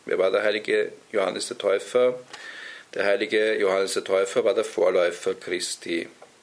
Wer war der heilige Johannes der Täufer? Der heilige Johannes der Täufer war der Vorläufer Christi.